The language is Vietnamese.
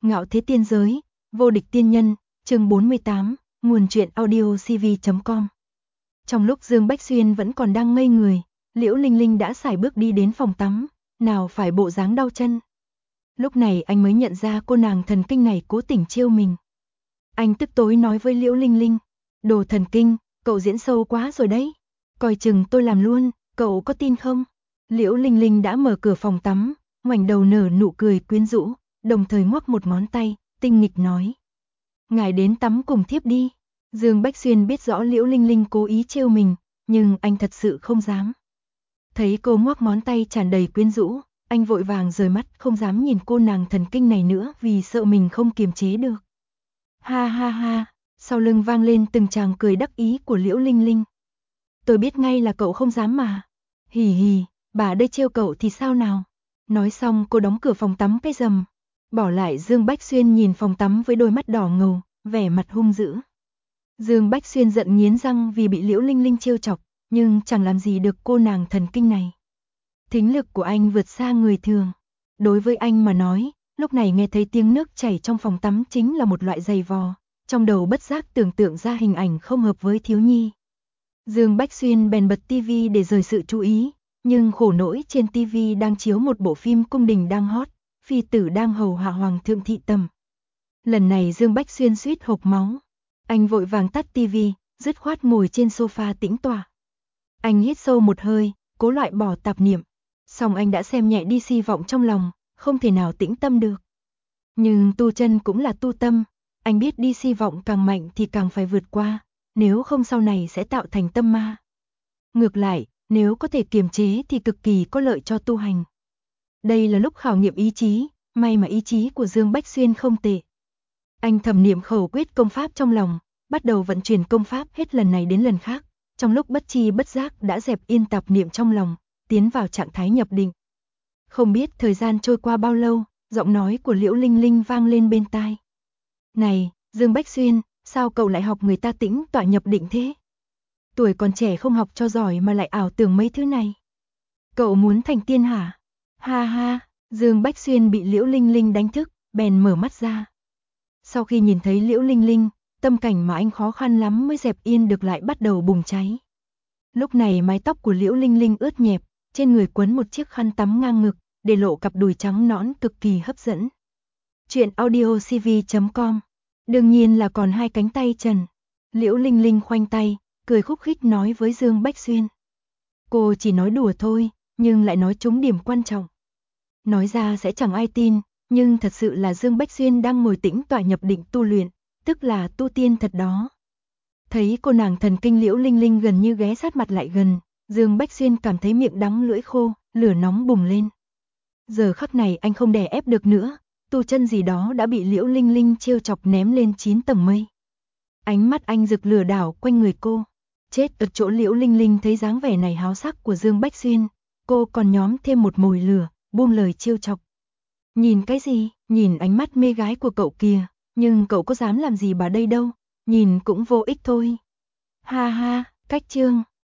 Ngạo thế tiên giới, vô địch tiên nhân, chương 48, nguồn truyện audio cv.com. Trong lúc Dương Bách Xuyên vẫn còn đang ngây người, Liễu Linh Linh đã sải bước đi đến phòng tắm, nào phải bộ dáng đau chân. Lúc này anh mới nhận ra cô nàng thần kinh này cố tình trêu mình. Anh tức tối nói với Liễu Linh Linh, đồ thần kinh, cậu diễn sâu quá rồi đấy, coi chừng tôi làm luôn, cậu có tin không? Liễu Linh Linh đã mở cửa phòng tắm, ngoảnh đầu nở nụ cười quyến rũ, đồng thời ngoắc một ngón tay, tinh nghịch nói. Ngài đến tắm cùng thiếp đi. Dương Bách Xuyên biết rõ Liễu Linh Linh cố ý trêu mình, nhưng anh thật sự không dám. Thấy cô ngoắc ngón tay tràn đầy quyến rũ, anh vội vàng rời mắt không dám nhìn cô nàng thần kinh này nữa vì sợ mình không kiềm chế được. Ha ha ha, sau lưng vang lên từng tràng cười đắc ý của Liễu Linh Linh. Tôi biết ngay là cậu không dám mà. Hì hì, bà đây trêu cậu thì sao nào? Nói xong cô đóng cửa phòng tắm cái rầm. Bỏ lại Dương Bách Xuyên nhìn phòng tắm với đôi mắt đỏ ngầu, vẻ mặt hung dữ. Dương Bách Xuyên giận nghiến răng vì bị Liễu Linh Linh trêu chọc, nhưng chẳng làm gì được cô nàng thần kinh này. Thính lực của anh vượt xa người thường. Đối với anh mà nói, lúc này nghe thấy tiếng nước chảy trong phòng tắm chính là một loại giày vò, trong đầu bất giác tưởng tượng ra hình ảnh không hợp với thiếu nhi. Dương Bách Xuyên bèn bật tivi để rời sự chú ý, nhưng khổ nỗi trên tivi đang chiếu một bộ phim cung đình đang hot, phi tử đang hầu hạ hoàng thượng thị tầm. Lần này Dương Bách Xuyên suýt hộc máu. Anh vội vàng tắt tivi, dứt khoát ngồi trên sofa tĩnh tọa. Anh hít sâu một hơi, cố loại bỏ tạp niệm. Song anh đã xem nhẹ đi si vọng trong lòng, không thể nào tĩnh tâm được. Nhưng tu chân cũng là tu tâm, anh biết đi si vọng càng mạnh thì càng phải vượt qua, nếu không sau này sẽ tạo thành tâm ma. Ngược lại, nếu có thể kiềm chế thì cực kỳ có lợi cho tu hành. Đây là lúc khảo nghiệm ý chí, may mà ý chí của Dương Bách Xuyên không tệ. Anh thầm niệm khẩu quyết công pháp trong lòng, bắt đầu vận chuyển công pháp hết lần này đến lần khác, trong lúc bất chi bất giác đã dẹp yên tạp niệm trong lòng, tiến vào trạng thái nhập định. Không biết thời gian trôi qua bao lâu, giọng nói của Liễu Linh Linh vang lên bên tai. Này, Dương Bách Xuyên, sao cậu lại học người ta tĩnh tọa nhập định thế? Tuổi còn trẻ không học cho giỏi mà lại ảo tưởng mấy thứ này. Cậu muốn thành tiên hả? Ha ha, Dương Bách Xuyên bị Liễu Linh Linh đánh thức, bèn mở mắt ra. Sau khi nhìn thấy Liễu Linh Linh, tâm cảnh mà anh khó khăn lắm mới dẹp yên được lại bắt đầu bùng cháy. Lúc này mái tóc của Liễu Linh Linh ướt nhẹp, trên người quấn một chiếc khăn tắm ngang ngực, để lộ cặp đùi trắng nõn cực kỳ hấp dẫn. Chuyện audio cv.com. Đương nhiên là còn hai cánh tay trần. Liễu Linh Linh khoanh tay, cười khúc khích nói với Dương Bách Xuyên. Cô chỉ nói đùa thôi, nhưng lại nói trúng điểm quan trọng. Nói ra sẽ chẳng ai tin, nhưng thật sự là Dương Bách Xuyên đang ngồi tĩnh tọa nhập định tu luyện, tức là tu tiên thật đó. Thấy cô nàng thần kinh Liễu Linh Linh gần như ghé sát mặt lại gần, Dương Bách Xuyên cảm thấy miệng đắng lưỡi khô, lửa nóng bùng lên. Giờ khắc này anh không đè ép được nữa, tu chân gì đó đã bị Liễu Linh Linh trêu chọc ném lên 9 tầng mây. Ánh mắt anh rực lửa đảo quanh người cô. Chết ở chỗ Liễu Linh Linh thấy dáng vẻ này háo sắc của Dương Bách Xuyên, cô còn nhóm thêm một mồi lửa, buông lời trêu chọc. Nhìn cái gì, nhìn ánh mắt mê gái của cậu kìa, nhưng cậu có dám làm gì bà đây đâu, nhìn cũng vô ích thôi. Ha ha, cách chương.